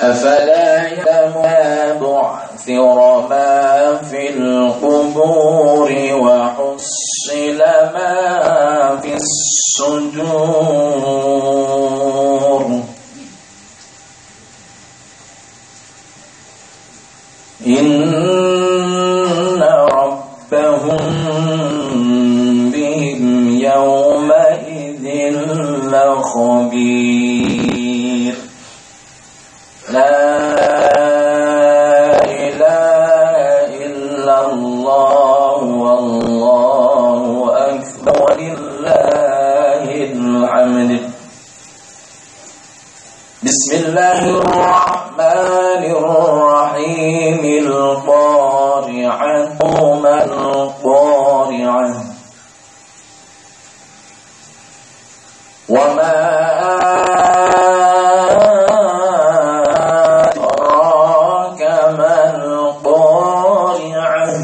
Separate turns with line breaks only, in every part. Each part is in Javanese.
أفلا يعلم بعثر ما في القبور وحصل ما في الصدور إن ربهم بهم يومئذ لخبير لا إله إلا الله والله أكبر ولله الحمد. بسم الله الرحمن الرحيم. القارعة ما القارعة وما أدراك ما القارعة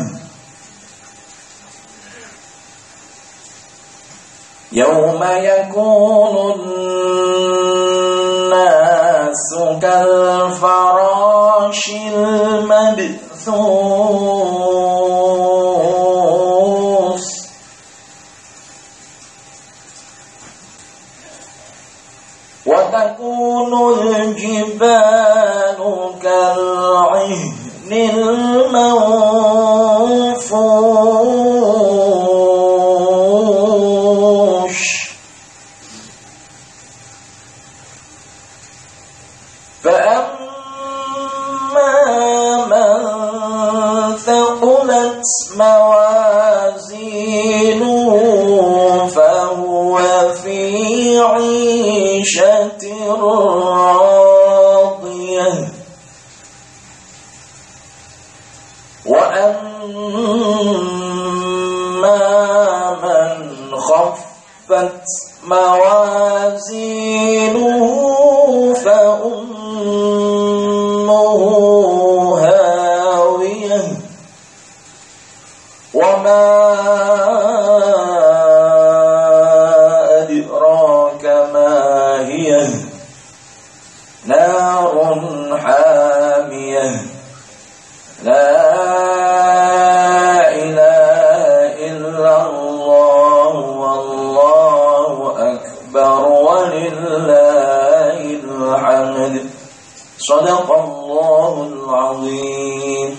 يوم يكون الناس كالفراش المبثوث وتكون الجبال كالعهن المنفوش فأما من ثقلت موازينه فهو في عيشة راضية وأما من خفت موازينه فأمه هاوية وما أدراك ما هي نار حامية لا إله إلا الله والله أكبر ولله الحمد. صدق الله العظيم.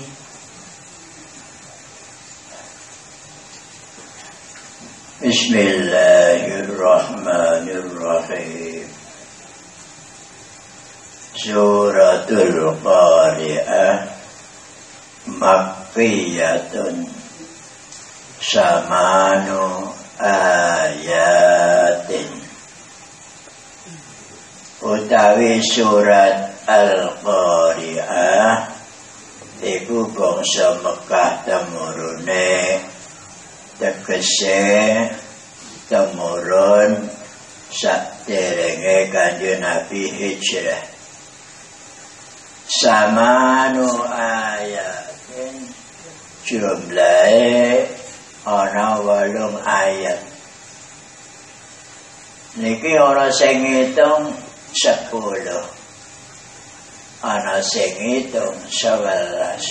بسم الله الرحمن الرحيم. سورة القارعة مكية ثمان آيات. Utawi surat Al-Qari'ah iku bangsa Mekah temurune tegese temurun saderenge Kanjeng Nabi hijrah. Samanu ayatin jumlahe ana 8 ayat. Niki ora sing ngitung 10. Ana sing ngitung 11.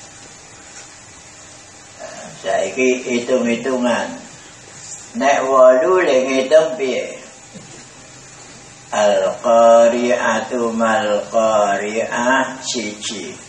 Saiki hitung-hitungan. Nek 8 le ngitung piye? Al-Qari'atu mal-Qari'ah siji.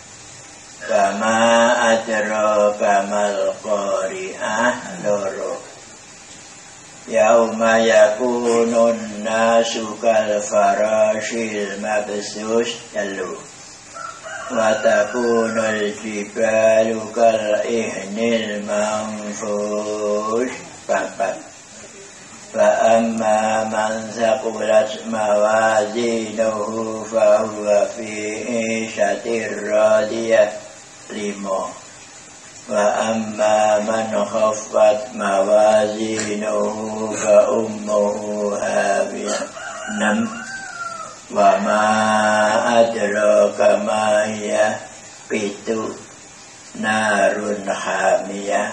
Kama adraka mal-Qari'ah loro. Yauma yakunun nasu kal farashil mabsus telu. Wa takunul jibalu kal ihnil manfush papat. Fa amma man thaqulat mawazinuhu fa huwa fi 'ishatir radiyah 5. Wa amma man khaffat mawazinuhu fa ummuhu hawiyah 6. Wa ma adraka ma hiya 7. Narun hamiyah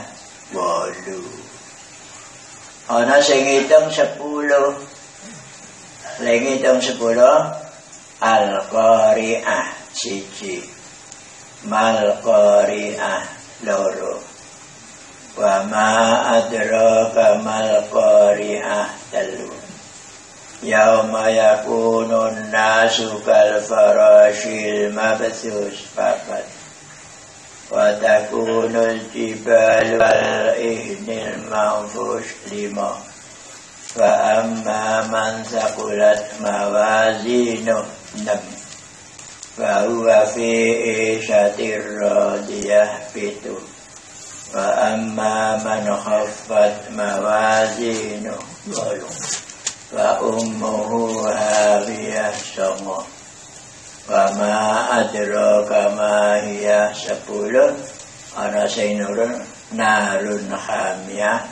8. Ana sing ngitung 10. Lek ngitung 10 Al-Qari'ah siji, Mal-Qari'ah loro, wa ma adraka mal-Qari'ah telu. Yauma yakunun nasu kal farashil mabthus papat, wa takunul jibalu kal ihnil manfush lima, wa amma man thaqulat mawazinuh enam, wa huwa fi isyatir radiyah pitu, wa amma man khaffat mawazinuh walu, wa ummuhu hawiyah songo, wa ma adraka ma hiya 10, ana sing nurun narun hamiyah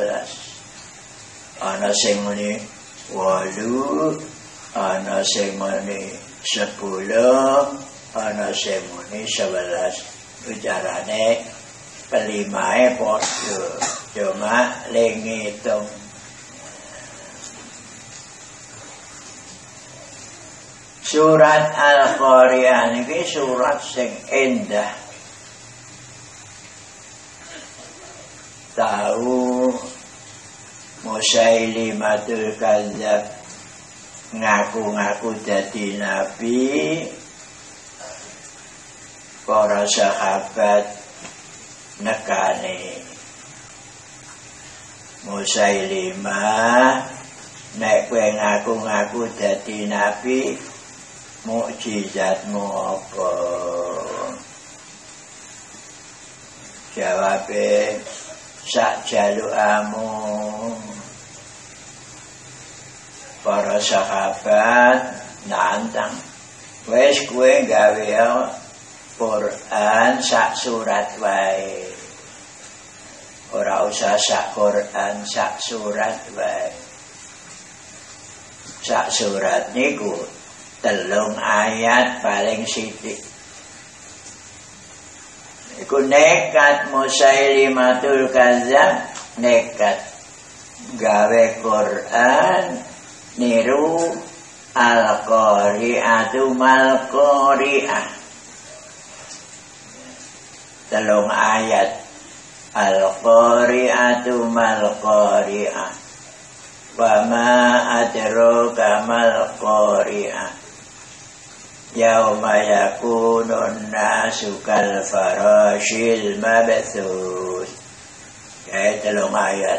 11, ana sing muni 8, ana sing muni 10, ana sing muni 11. Ujarane kelimae padha, cuma ling ngitung. Surat Al-Qari'ah niki surat sing endah. Tahu Musailimatul Kadzdzab ngaku-ngaku dadi nabi, para sahabat nekane Musailimah, nek kowe ngaku-ngaku dadi nabi, mukjizatmu apa? Jawabe sak jalukamu. Para sahabat nantang, wis kowe gawe Quran sak surat wae, ora usah sak Quran, sak surat wae. Sak surat niku 3 ayat paling sithik. Iku nekat Musailimatul Kadzdzab, nekat gawe Quran niru Al-Qari'atu mal-Qari'ah. 3 ayat Al-Qari'atu mal-Qari'ah, wa ma adraka mal-Qari'ah, yauma yakunun nasu kal farashil mabthus. Ya 3 ayat.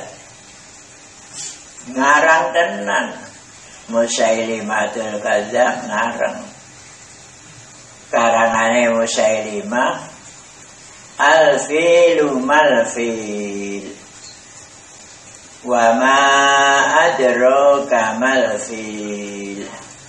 Ngarang tenan Musailimatul Kadzdzab, ngarang. Karangane Musailimah al-filu mal-fil, wa ma adraka mal-fil.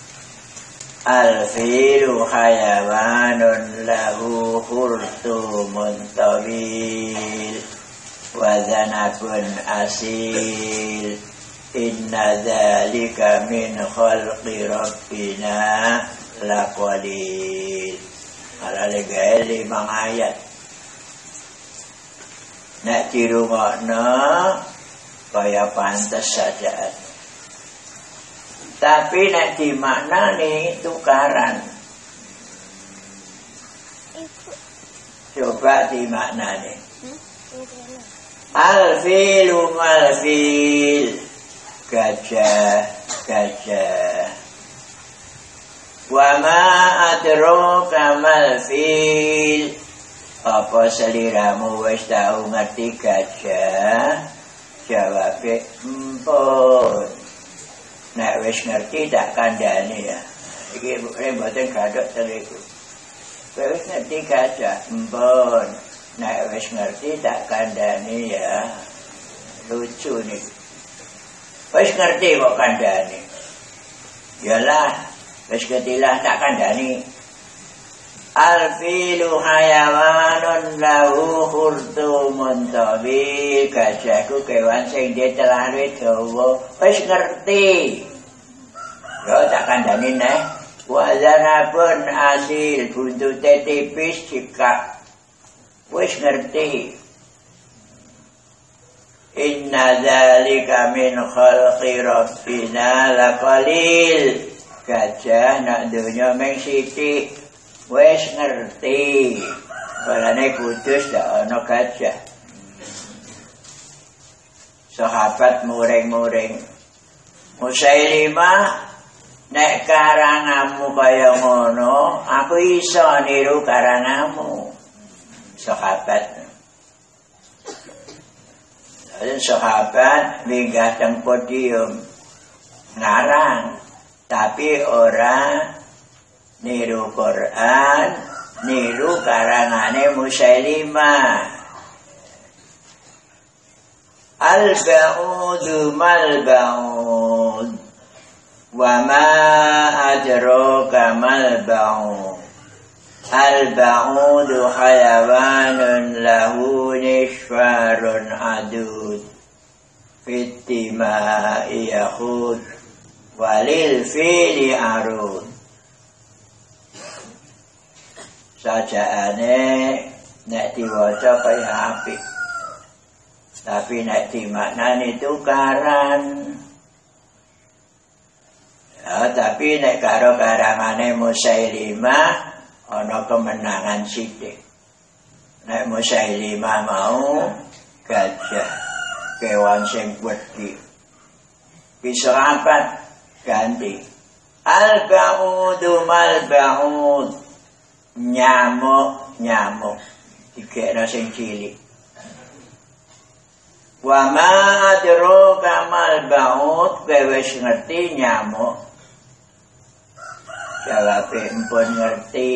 Al-filu hayawanun lahu khurtumun tawil, wa zanabun asil, inna dzalika min khalqi rabbina laqalil. Alale gawe 5 ayat. Nek dirungokno kaya pantes saja. Tapi nek dimaknani tukaran. Coba dimaknani. Al-filu mal-fil, gajah, gajah. Wa ma adraka mal-fil, apa seliramu wis tau ngerti gajah? Jawabe empun. Nek wis ngerti tak kandhani ya. Iki mboten gadhok seriku. Wis ngerti gajah, empun. Nek wis ngerti tak kandhani ya. Lucu nih. Wis ngerti kok kandhani. Yalah, wis ketilah tak kandhani. Al-filu hayawanun lahu khurtumun tawil, gajahku kewan sing dia celane dawa. Wis ngerti. Yo tak kandhani neh. Wa zanabun asil, buntute tipis cekak. Wis ngerti. Inna dzalika min khalqi rabbina laqalil. gajah nak dunya mung sithik wis ngerti balane Kudus dak ana gajah. Sahabat muring-muring Musailimah, nek karangamu kaya ngono aku iso niru karangamu. Sahabat minggah teng podium ngarang tapi ora niru Quran, niru karangane Musailimah. Al-ba'udu mal-ba'ud wa ma adraka mal-ba'ud. Al-ba'udu hayawanun lahu nishfarun adud fittima'i yakhud walil fili arud. Sajaane nek diwaca kaya apik, tapi nek dimaknani tukaran. Ya, tapi nek karo karangane Musailimah ana kemenangan sithik. Nek Musailimah mau gajah, kewan sing wedi. Sahabat ganti. Al-ba'udu mal-ba'ud. Nyamuk dikira sing cilik. Wa ma adraka mal ba'ud, kowe wis ngerti nyamuk? Jawabe empun ngerti.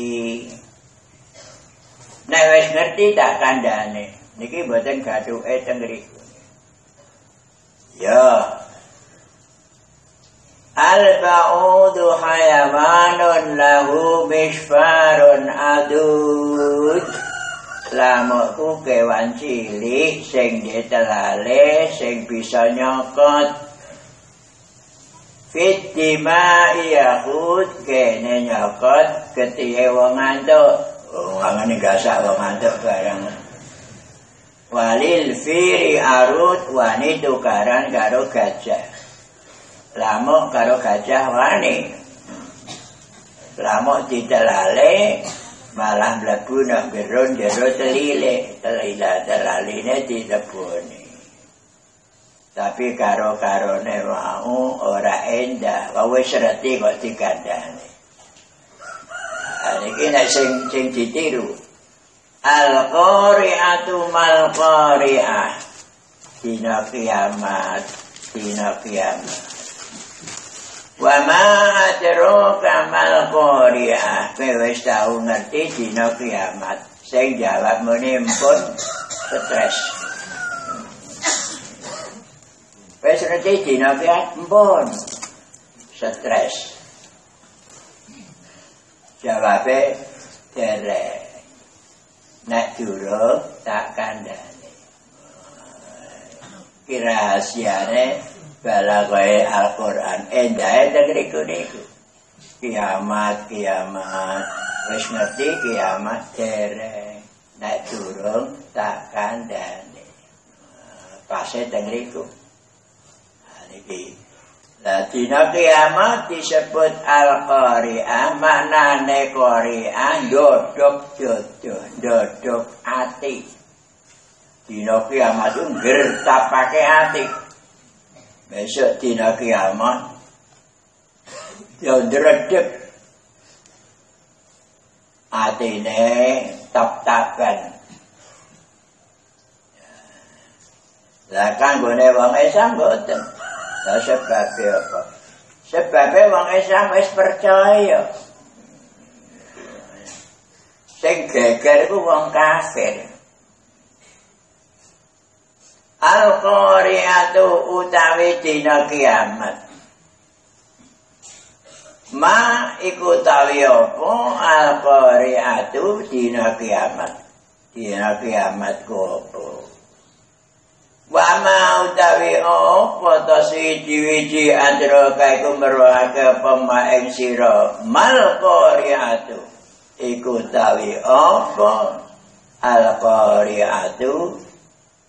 Nek wis ngerti tak kandhane. Niki mboten gathuke teng mriku. Ya. Al-ba'udu hayawanun lahu mishfarun adud. Lamukku kewan cilik sing ditelale sing bisa nyokot. Fittima'i yakhud, kene nyokot ketihe wong ngantuk. Wangane gasak wong ngantuk barang. Walil firi arut, wani tukaran karo gajah. Lamuk karo gajah wani. Lamuk ditelale malah mlebu nang jero telile, telaline diteboni. Tapi karo-karone mau ora endah, wis reti kok dikandhani. Iki nek sing ditiru. Al-qari'atu mal-qari'ah. Dina kiamat. Wa ma adraka mal qari'ah. Kowe wis tau ngerti dina kiamat. Sing jawab muni empun stres. Wis ngerti dina kiamat empun stres. Jawabe derek. Nek durung tak kandhani. Ki rahasiane balagoe Al-Qur'an endahe tegriku niku. Kiamat wis ngerti kiamat dereng. Nek durung tak kandhani. Pase tegriku. Niki dina kiamat disebut Al-Qari'ah, maknane Qari'ah ndodok ati. Dina kiamat itu ngertapake ati. Besok dina kiamat yo ndredeg atine tap-tapan. Lah kanggone wong Islam mboten. Lah sebabe apa? Sebabe wong Islam wis percaya. Sing geger iku wong kafir. Al-Qari'atu utawi dina kiamat. Ma iku utawi apa? Al-Qari'atu dina kiamat. Dina kiamat ku apa? Wa ma utawi apa ta siji-wiji adraka iku merwake apa maing sira mal qari'atu iku utawi apa al-qari'atu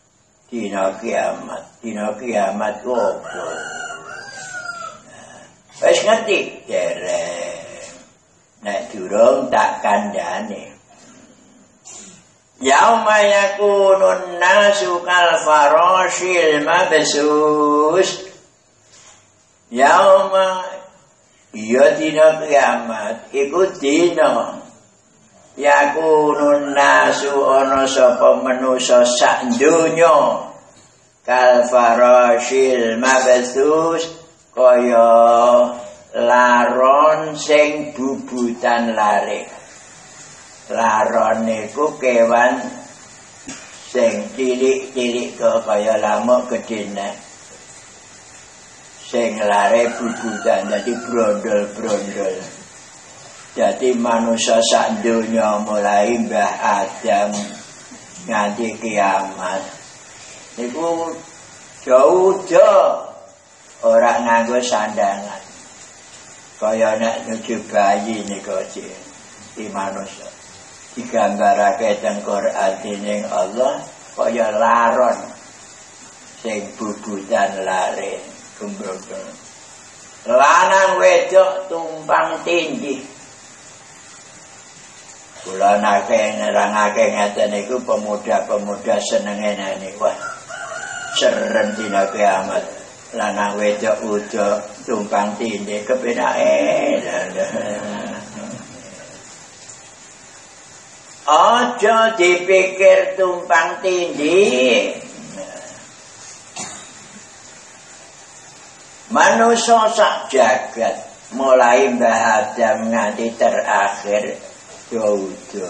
dina kiamat ku apa Wis ngerti dereng. Nek durung tak kandhane. Yauma yakunun nasu kal farashil mabsus. Yauma ya dina kiamat iku dina yakunun nasu ana sapa manusa sak donya kal farashil mabsus kaya laron sing bubutan lare. Laron niku kewan sing cilik-cilik kaya lamuk gedene. Sing lare bubutan dadi brondol-brondol. Jadi manusia sak donya mulai Mbah Adam nganti kiamat niku jauh-jauh ora nganggo sandangan. Kaya nek nyuci bayi niku di manusia. Digambarake teng Quran dening Allah kaya laron sing bubutan lare gumbrong. Lanang wedok tumpang tindih. Kula nake nerangake ngeten niku pemuda-pemuda senengene niku. Serem dina kiamat. Lanang wedok udah tumpang tindih kepenake. Aja dipikir tumpang tindih. Manusia sak jagat mulai Mbah Adam nganti terakhir dodo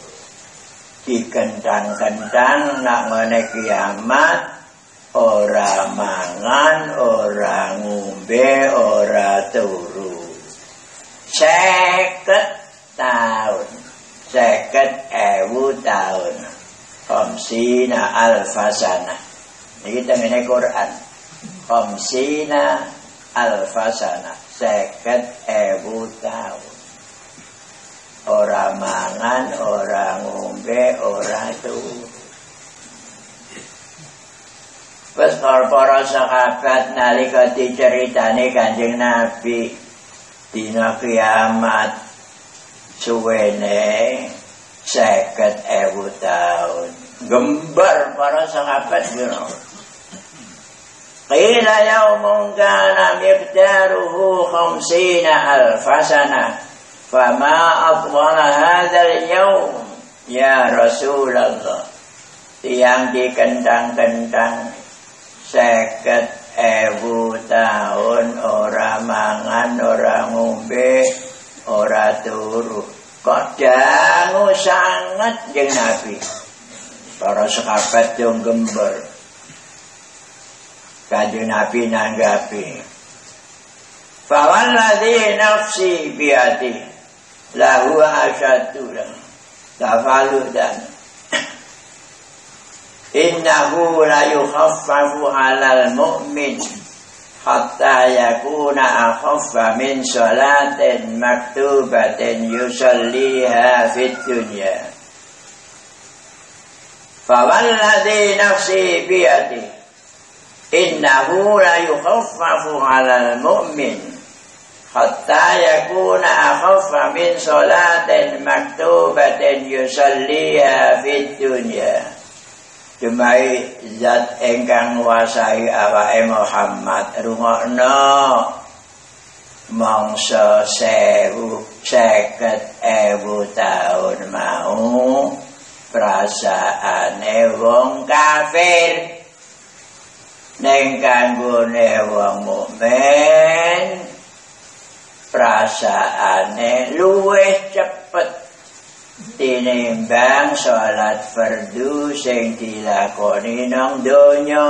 dikentang-kentang nak ngene kiamat ora mangan, ora ngombe, ora turu. 50 tahun. 50.000 tahun. Khamsina alfasana. Ini tengene Quran. Khamsina alfasana. 50.000 tahun. Ora mangan, ora ngombe, ora turu. Wes para sahabat nalika diceritani Kanjeng Nabi dina kiamat suwene 50.000 tahun. Gembar para sahabat ngono. Qila yaumun kana miqdaruhu 50.000 sana. Fama afdala hadzal yaum ya Rasulullah. Tiang dikentang-kentang 50.000 tahun ora mangan, ora ngombe, ora turu. Kok dangu sangat jeung Nabi. Para sahabat dong gembar. Kanjeng Nabi nanggapi. Fawalladzi nafsi biyadi lahu asyadu tafaludan. Innahu la yukhaffafu 'alal mu'min hatta yakuna akhaffa min salatin maktubatin yusalliha fid dunya. Fawalladzi nafsi biyadi innahu la yukhaffafu 'alal mu'min hatta yakuna akhaffa min salatin maktubatin yusalliha fid dunya. Dumai zat engkang nguasai awake Muhammad rungokno mangsa 50.000 tahun mau perasaane wong kafir ning kanggone wong mukmin perasaane luwih cepet tinimbang salat fardu sing dilakoni nang donya.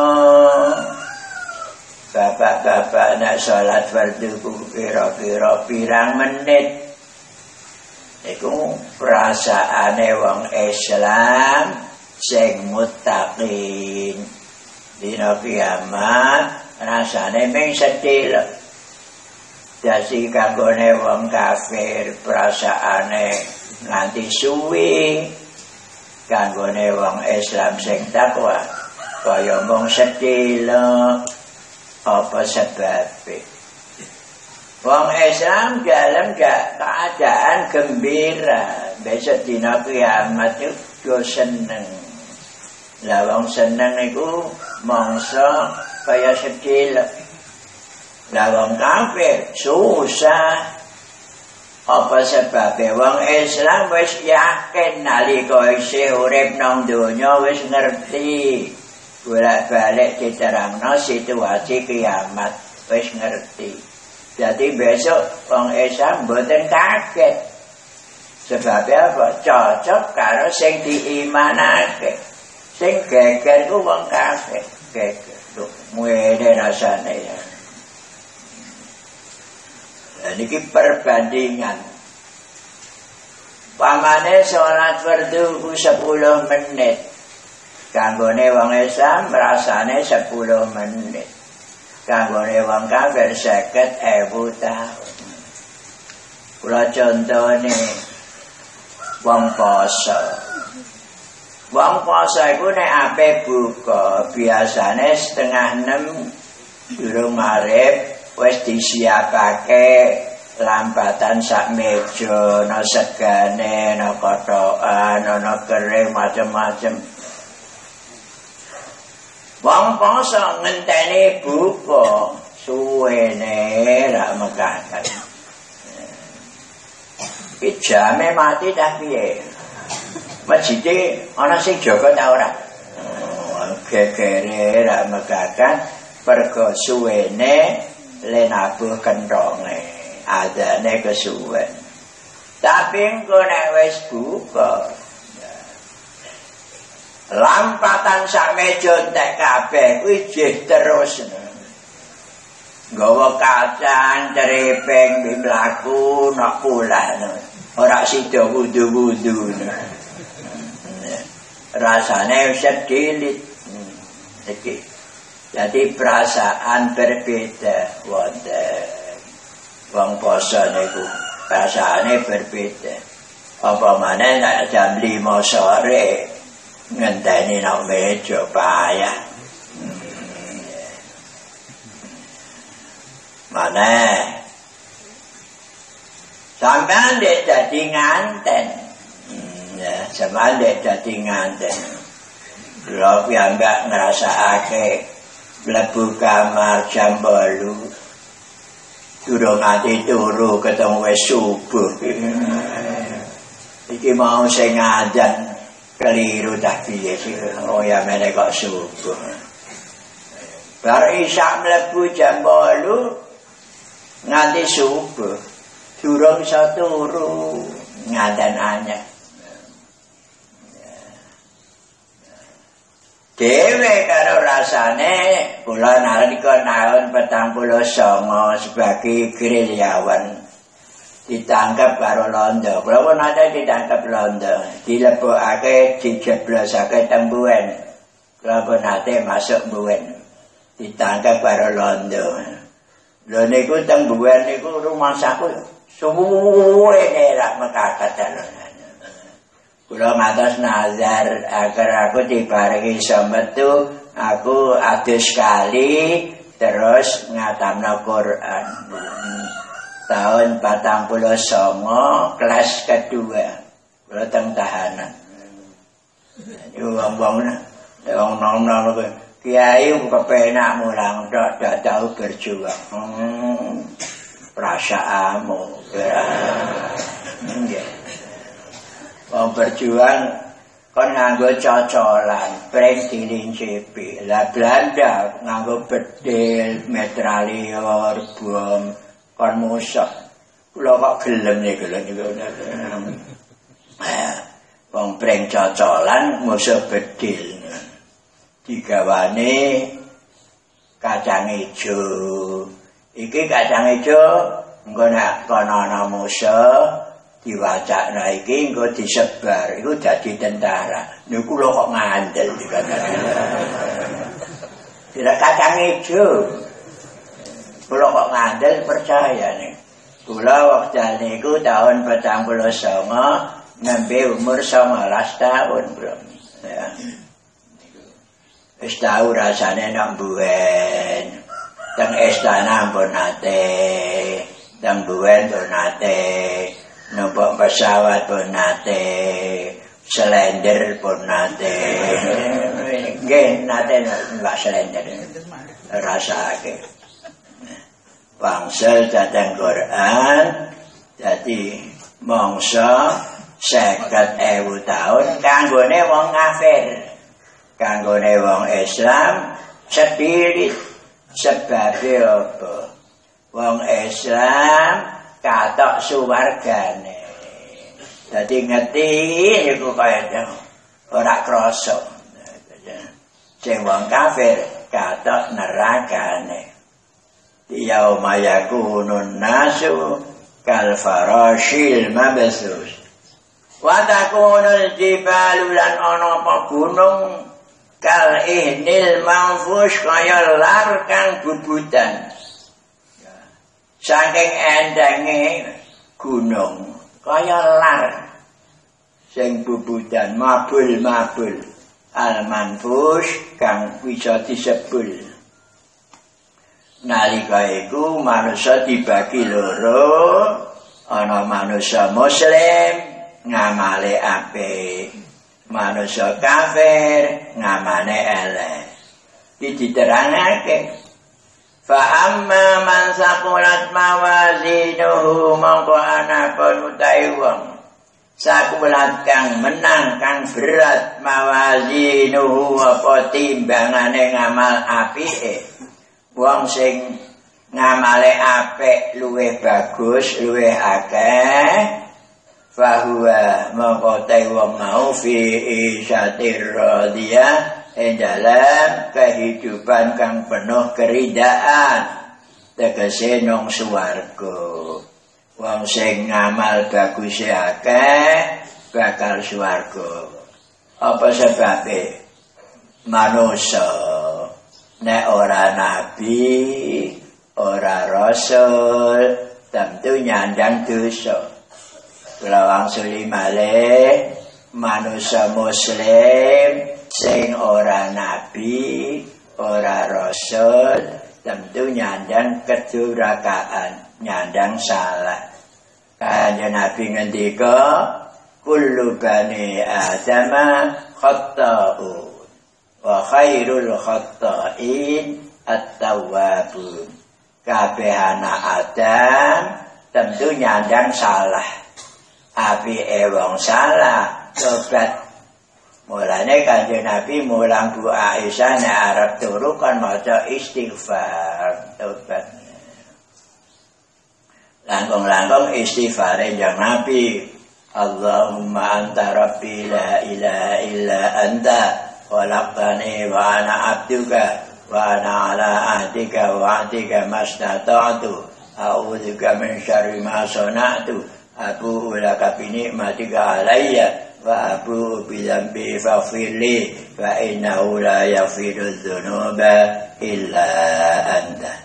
Bapak-bapak nak salat fardu kira-kira pirang menit. Iku perasaane wong Islam sing muttaqin. Dina kiamat rasane mung sedhil. Dadi kanggone wong kafir perasaane nganti suwi kanggone wong Islam sing takwa kaya mung sedhil apa sebabe. Wong Islam dalam keadaan gembira. Besok dina kiamat itu seneng. Lah wong seneng niku mangsa kaya sedih. Lah wong kafir susah. Apa sebabnya? Wong Islam wis yakin nalika isih urip nang donya wis ngerti. Bolak-balik diterangno situasi kiamat wis ngerti. Jadi besok wong Islam mboten kaget. Sebabnya apa? Cocok karo sing diimanake. Sing geger ku wong kafir. Geger. Lho, muene rasane ya. Niki perbandingan. Pamane salat fardu 10 menit. Kanggone wong Islam rasane 10 menit. Kanggone wong kafir 50.000 tahun. Kula contone wong poso. Wong poso iku nek ape buka biasane 5:30 durung maghrib wis disiapake lambatan sak meja, ana segane, ana kotokan, ana kering macam-macam. Wong poso ngenteni buka suwene ra mekaten. Iki jame mati dah piye? Masjide ana sing jaga ta ora? Gegere ra mekaten pergo suwene lenabuh kentonge. Adane kesuwen. Tapi engko nek wis buka lampatan sak meja entek kabeh kuwi jeh terus. Nggawa kacang, cerepeng, mlaku nok pulan. Ora sida wudu-wudu. Rasane sedhilit. Iki. Jadi perasaan berbeda wonten. Wong poso niku perasaane berbeda. Apa maneh nek jam 5 sore ngenteni nang meja payah. Maneh sampean dek dadi nganten. Ya, sampean dek dadi nganten. Lha piyambak ngrasakake mlebu kamar jam 8. Durung ati turu ketemu wis subuh. Iki mau sing ngadan keliru tak piye sih. Oh ya meneh kok subuh. Bar isya mlebu jam 8 nganti subuh. Durung iso turu ngadan anyar. Dewe karo rasane kula nalika tahun 49 sebagai gerilyawan ditangkap karo Londo. Kula pun ada ditangkap Londo, dilebokake dijeblosake teng Mbuwen. Kula pun ate masuk Mbuwen. Ditangkap karo Londo. Lho niku teng Mbuwen niku rumah saku suwene ra mekaten. Kula matos nazar agar aku diparingi iso metu, aku adus sekali terus ngatamna Quran. Tahun 49 kelas kedua. Kula teng tahanan. Wong-wong nom-nom kiai kepenak mulang tok dak tau berjuang. Perasaanmu. Nggih. Wong berjuang kon nganggo cocolan, preng dilincipi. Lah Belanda nganggo bedil, metralior, bom, kon musuh. Kula kok gelem niku lho niku. Wong preng cocolan, musuh bedil. Digawane kacang ijo. Iki kacang ijo engko nek kono ana musuh diwacakna iki engko disebar iku dadi tentara. Niku lho kok ngandel dikatakan. Tidak kacang ijo. Kula kok ngandel percaya nih. Kula wekdal niku tahun 49 nembe umur 19 tahun, Bro. Ya. Wis tau rasane nang Mbuwen. Teng istana pun nate. Tembuan pun nate, numpak pesawat pun nate, selender pun nate. Nggih nate numpak selender. Rasake. Wangsul datang Quran dadi mangsa 50.000 tahun kanggone wong kafir. Kanggone wong Islam sepirit sebabe apa? Wong Islam katok suwargane. Dadi ngerti niku kaya ora krasa. Sing wong kafir katok nerakane. Yauma yakunun nasu kal farashil mabsus. Wa takunul jibalu lan ana apa gunung kal ihnil manfush kaya lar kang bubutan. Saking endenge gunung kaya lar sing bubutan mabul al manfush kang bisa disebul. Nalika iku manusia dibagi loro, ana manusia muslim ngamale apik, manusia kafir ngamane elek. Diterangake fa amma man saqulat mawazinuhu mongko anapun utahe wong saqulat kang menang kang berat mawazinuhu apa timbangane ngamal apike. Wong sing ngamale apik luwih bagus luwih akeh fahuwa mongko te wong mau fi isyatir radiyah dalam kehidupan kang penuh keridaan tegese nang swarga. Wong sing ngamal bagus akeh bakal swarga. Apa sebabe? Manusa nek ora nabi, ora rasul, tentu nyandang dosa. Kula wangsuli malih manusa muslim sing ora nabi, ora rasul, tentu nyandang kedurakaan, nyandang salah. Kanjeng Nabi ngendika, kullu bani adama khata'un wa khairul khata'in at-tawwabun. Kabeh anak Adam tentu nyandang salah. Apike wong salah tobat. Mulane Kanjeng Nabi mulang Bu Aisyah nek arep turu kan maca istighfar tobat. Langkung-langkung istighfare Kanjeng Nabi. Allahumma anta rabbi la ilaha illa anta khalaqtani wa ana abduka wa ana ala ahdika wa ahdika mastata'tu a'udzubika min syarri ma sana'tu abu'u laka bi ni'matika alayya wa abu'u bi dzambi faghfirli fa innahu la yaghfiru dzunuba illa anta.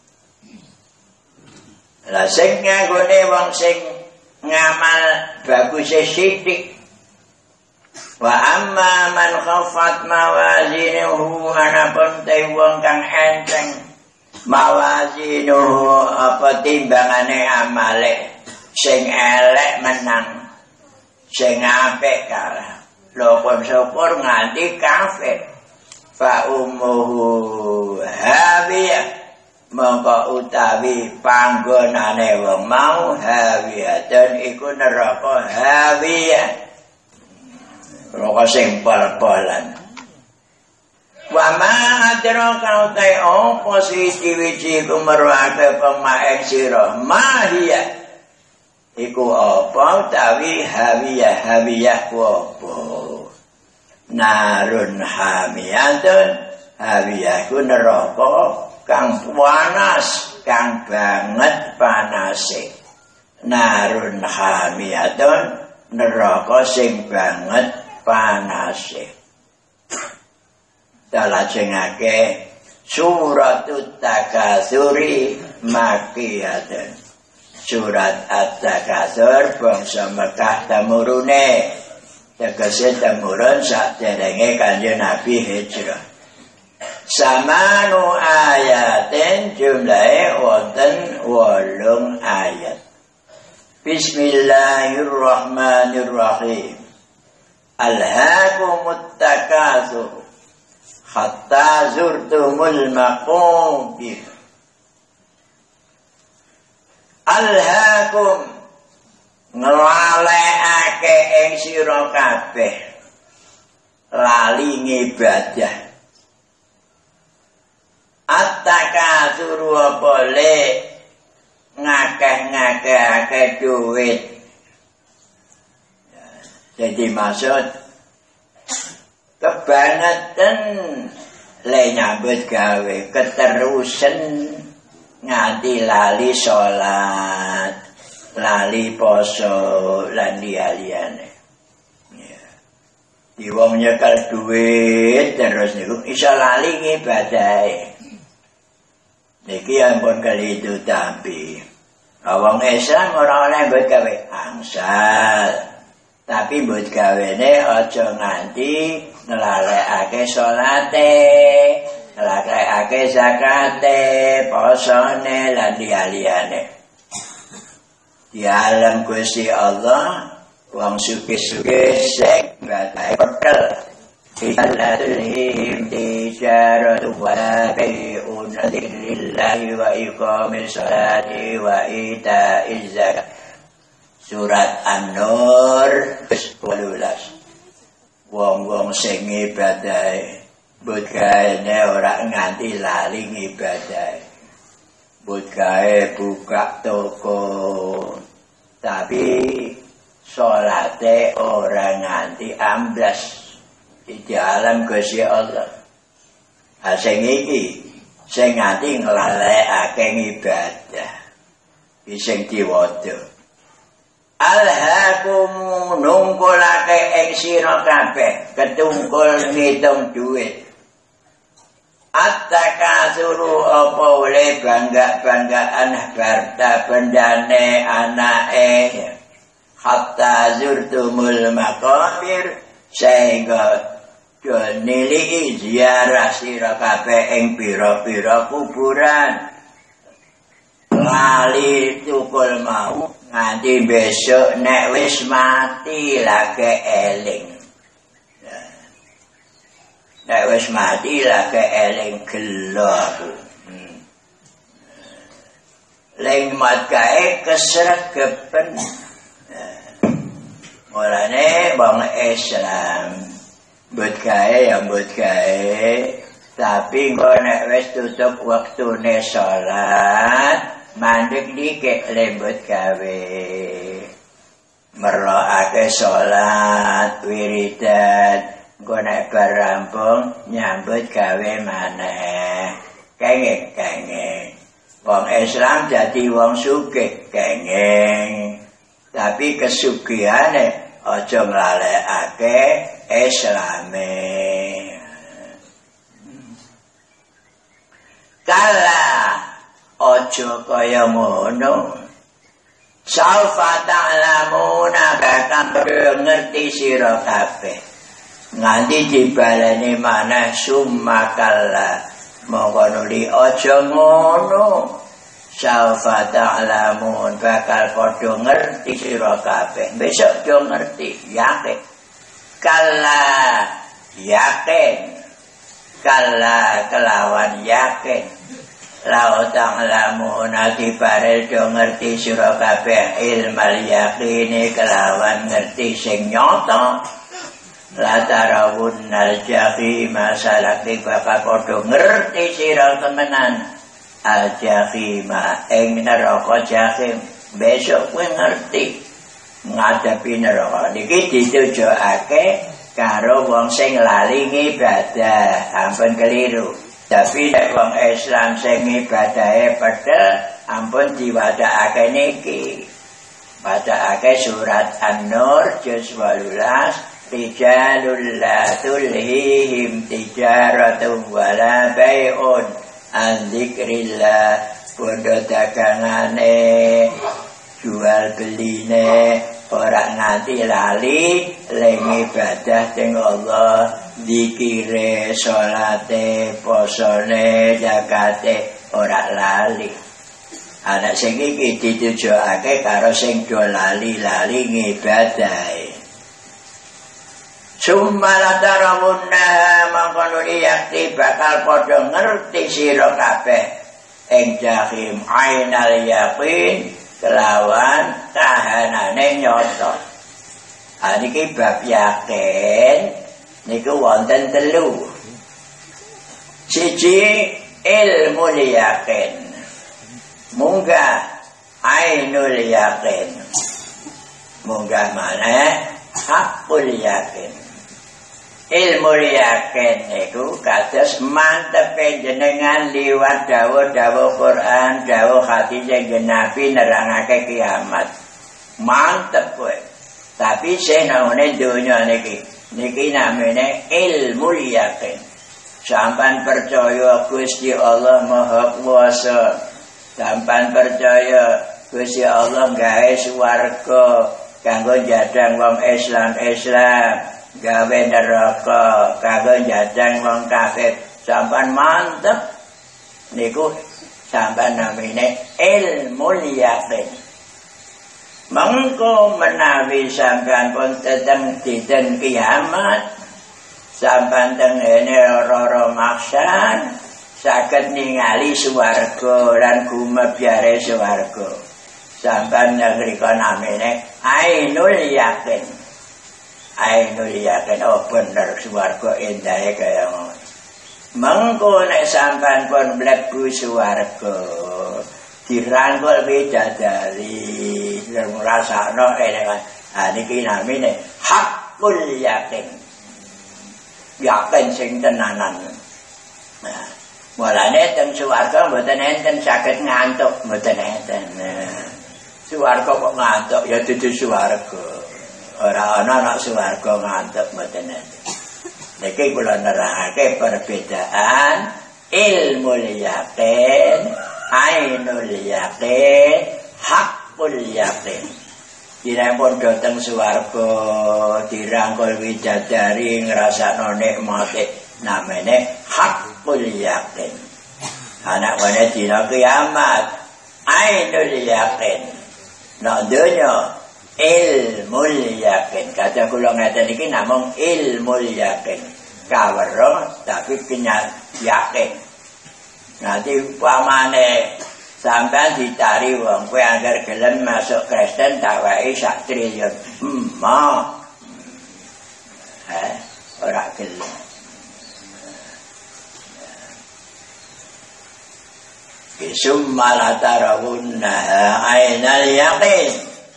La sing nggone wong sing ngamal bagus sithik. Wa amma man khaffat mawazinuhu anapun te wong kang enteng mawazinuhu apa timbangane amale sing elek menang sing apik kalah lho syukur nganti kafir fa ummuhu hawiyah mongko utawi panggonane wong mau hawiyah iku neraka hawiyah neraka sing pol-polan. Wa ma adraka utai apa siji-wiji kumerwake pemaeng sira mahia iku apa utawi hawiyah ku apa narun hamiyatun hawiyah ku neraka kang panas kang banget panase narun hamiyatun neraka sing banget panase. Dalajengake suratut takatsuri makiyatun. Surat at-takatsur bangsa Mekah temurune. Tegese temurun saderenge Kanjeng Nabi hijrah. Samanu ayatin jumlahe wonten 8 ayat. Bismillahirrahmanirrahim. Alhaakumut takatsur hatta zurtumul maqabir. Alhaakum ngelalekake ing sira kabeh lali ngibadah. At-takatsur boleh ngakeh-ngakehake duit. Jadi maksud kebangetan le nyambut gawe keterusan nganti lali salat, lali poso lan liyane. Ya. Di wong nyekel duit terus niku iso lali ngibadahe. Niki ampun kali itu tapi wong Islam ora oleh mbok gawe angsal. Tapi mbok gawene aja nganti ngelalekake salate, ngelalekake zakate, posone lan liyane. Di alam Gusti Allah wong sugih-sugih sing ngadahi pekel. Ilatul tijaratu wa bai'un lillahi wa iqamis salati wa ita'iz zakat. Surat An-Nur 12. Wong-wong sing ngibadahe budgaene ora nganti lali ngibadahe. Budgae buka toko tapi salate ora nganti amblas di dalam Gusti Allah. Sing iki sing nganti nglalekake ibadah. Iki sing diwaca. Alhaakum nungkulake ing sira kabeh ketungkul ngitung duit. At-takatsuru apa oleh bangga-banggaan harta bendane anake hatta zurtumul maqabir sehingga nilai ziarah sira kabeh ing pira-pira kuburan lali tukul mau nganti besok nek wis mati lagi eling. Nek wis mati lagi eling gelo aku. Leng mat kae kesregepen. Mulane bang Islam mbut gawe ya mbut gawe, tapi engko nek wis tutup wektune salat, mandek dikek lembut gawe. Merloake salat, wiridan, engko nek bar rampung nyambut gawe maneh. Kenging. Wong Islam dadi wong sugih, kenging. Tapi kesugihane aja nglalekake Islame. Kala aja kaya ngono. Saufa ta'lamuna bakal ngerti sira kabeh. Nganti dibaleni maneh summakalla. Monggo nuli aja ngono. Saufa ta'lamun bakal padha ngerti sira kabeh. Besok do ngerti, yakin. Kala yakin. Kala kelawan yakin. Lau ta'lamun akibarel do ngerti sira kabeh ilmal yakini kelawan ngerti sing nyata. La tarawunnal jahima salaki bakal padha ngerti sira temenan. Al-jahima ing neraka jahim besok kowe ngerti ngadepi neraka niki ditujokake karo wong sing lali ngibadah ampun keliru tapi nek wong Islam sing ngibadahe pedhel ampun diwadakake niki wadakake surat An-Nur juz 18 rijalul la tulhihim tijaratun wala bai'un Andikrillah bodo dagangane jual beline orang nganti lali leng ibadah teng Allah dikire salate posone zakate ora lali Anak sing iki ditujokake karo sing do lali-lali ngibadahi. Summa tarawunna mangkono yakti bakal padha ngerti sira kabeh ing jahim ainal yaqin kelawan kahanane nyata. Niki bab yakin niku wonten 3. Siji ilmu yakin. Munggah ainul yakin. Munggah mana? Hakul yakin. Ilmu yakin itu kados mantepe jenengan liwat dawuh-dawuh Quran, dawuh hadis yang Nabi nerangake kiamat. Mantep kowe. Tapi senengane donya niki namine ilmu yakin. Sampeyan percaya Gusti Allah Maha Kuwasa. Sampeyan percaya Gusti Allah gawe swarga kanggo jadang wong Islam, gawe neraka kanggo jadang wong kafir. Sampeyan mantep niku sampeyan namine ilmu yakin. Mengko menawi sampeyan pun teteng dinten kiamat, sampeyan tengene ora maksan saged ningali swarga lan gumebyare swarga. Sampeyan ngrika namine ainul yakin. Ainul yakin bener swarga endahe kaya ngono. Mengko nek sampeyan pun mlebu swarga dirangkul bidadari ngrasakno elekan. Niki namine hakul yakin. Yakin sing tenanan. Mulane teng swarga mboten enten saged ngantuk, mboten enten. Swarga kok ngantuk ya dudu swarga. Ora ana swarga ngantuk mboten enten. Niki kula nerangake perbedaan ilmu yakin, ainul yakin, hakul yakin. Dirampun dhateng swarga dirangkul widadari ngrasakno nikmate. Namanya hakul yakin. Anak mana dina kiamat ainul yakin. Nak dunya ilmu yakin. Kata kula ngeten iki namung ilmu yakin. Kawero tapi kenyal yakin. Nanti pamane sampean ditari wong kowe anggar gelem masuk Kristen tak wae 1 triliun. Ora gelem. Summa latarawunnaha ainal yaqin.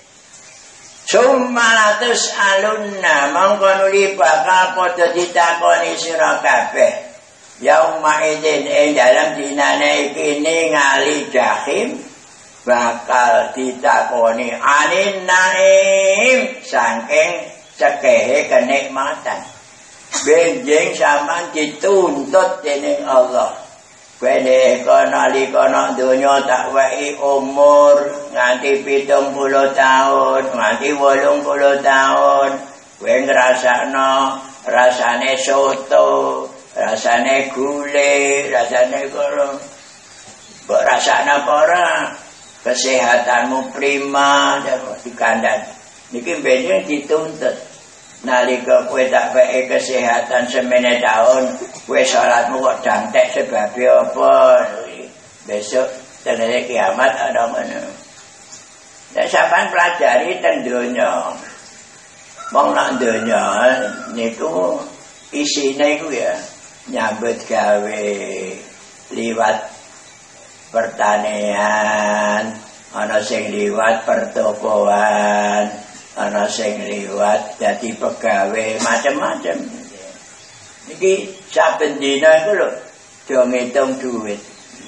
Summa latus'alunna mangko nuli bakal padha ditakoni sira kabeh. Yauma idzin ing dalam dinane iki ningali jahim bakal ditakoni anin naim saking cekehe kenikmatan. Benjing sampean dituntut dening Allah. Kene nalika donya tak wae umur nganti 70 tahun, nganti 80 tahun. Kowe ngrasakno rasane soto, rasane gule, rasane kono. Mbok rasakno apa ora? Kesehatanmu prima dikandhan. Niki benjing dituntut. Nalika kowe tak wae kesehatan semene tahun, kowe salatmu kok dantek sebab apa? Besok tenene kiamat ana ngono. Nek sampean pelajari teng donya. Wong nang donya niku isine iku ya nyambut gawe liwat pertanian, ana sing liwat pertokoan. Ana sing liwat dadi pegawai macam-macam. Niki saben dina iku lho do ngitung duit.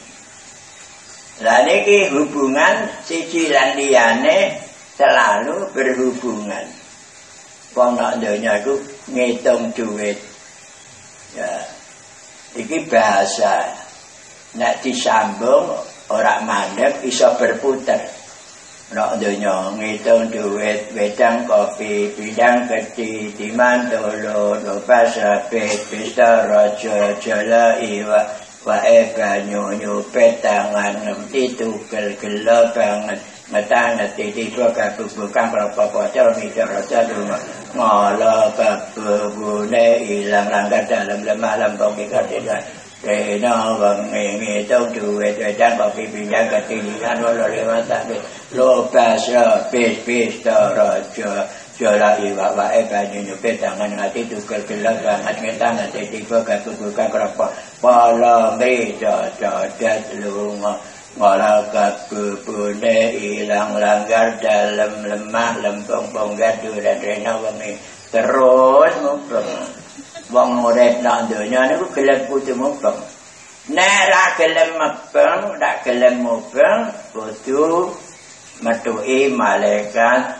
Lah niki hubungan siji lan liyane selalu berhubungan. Wong nek donya iku ngitung duit. Ya. Iki bahasa nek disambung ora mandeg iso berputar. Nak donya ngitung duit, wedang kopi, bidang gede, dimantolo, nopasapit, pesta raja, jala iwa, wae banyu nyupet tangan ngerti tugel gelo banget ngetang ngerti tiba kabubukan berapa-apa micara ngala kabubune ilang langgar dalam lemah lembong dikatikan Rena wengi tong duwe dan kopi pinjang ketinggian walau lewat tapi lobas pis taraja jala iwak wae banyu nyupet tangan ngati tugel gelap banget ngetang ngati tiba kabubukan berapa pala mrida dadat lunga ngala kabubune ilang langgar dalam lemah lembong bonggadu dan rena wengi terus mubeng wong urip nang donya niku gelem kudu mubeng nek ra gelem mubeng dak gelem mubeng kudu metuhi malaikat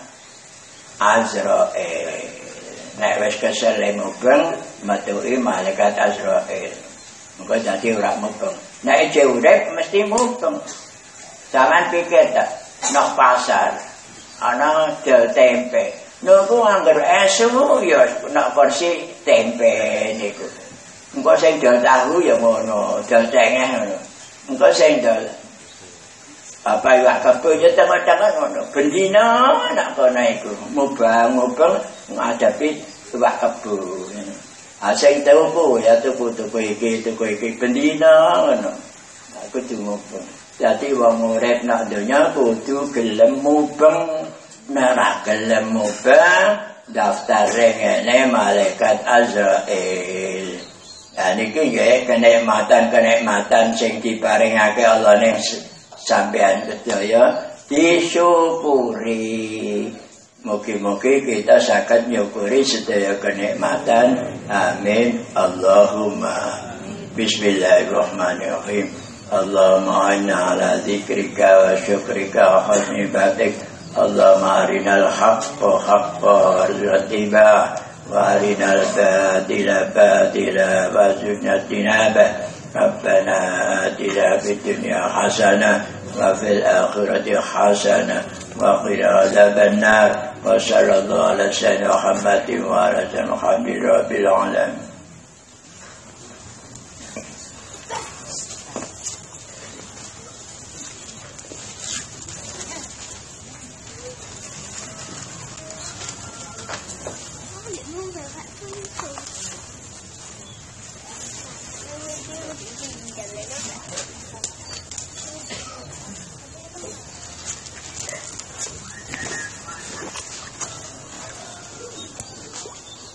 Azrail nek wis kesel mubeng metuhi malaikat Azrail engko dadi ora mubeng nek isih urip mesti mubeng sampean pikir tak nang pasar ana del tempe niku angger esu ya nak porsi tempe niku. Engko sing dol tahu ya ngono, dol cengeh ngono. Engko sing dol apa iwak kebo ya tengah-tengah ngono. Bendina nak kono iku mubang ngadepi iwak kebo. Sing tuku ya tuku iki bendina ngono. Aku mubeng. Dadi wong urip nak donya kudu gelem mubeng. Nek gelem mubeng daftar ngene malaikat Azrail. Lah niki nggih kenikmatan sing diparingake Allah ning sampean sedaya disyukuri. Mugi-mugi kita saged nyukuri sedaya kenikmatan. Amin. Allahumma. Bismillahirrahmanirrahim. Allahumma inna ala dzikrika wa syukrika wa husni ibadatik. اللهم أرنا الحق حقا وارزقنا وأرنا الباطل باطلا وارزقنا اجتنابه ربنا آتنا في الدنيا حسنة وفي الآخرة حسنة وقنا عذاب النار وصلى الله على سيدنا محمد وعلى آله وصحبه رب العالمين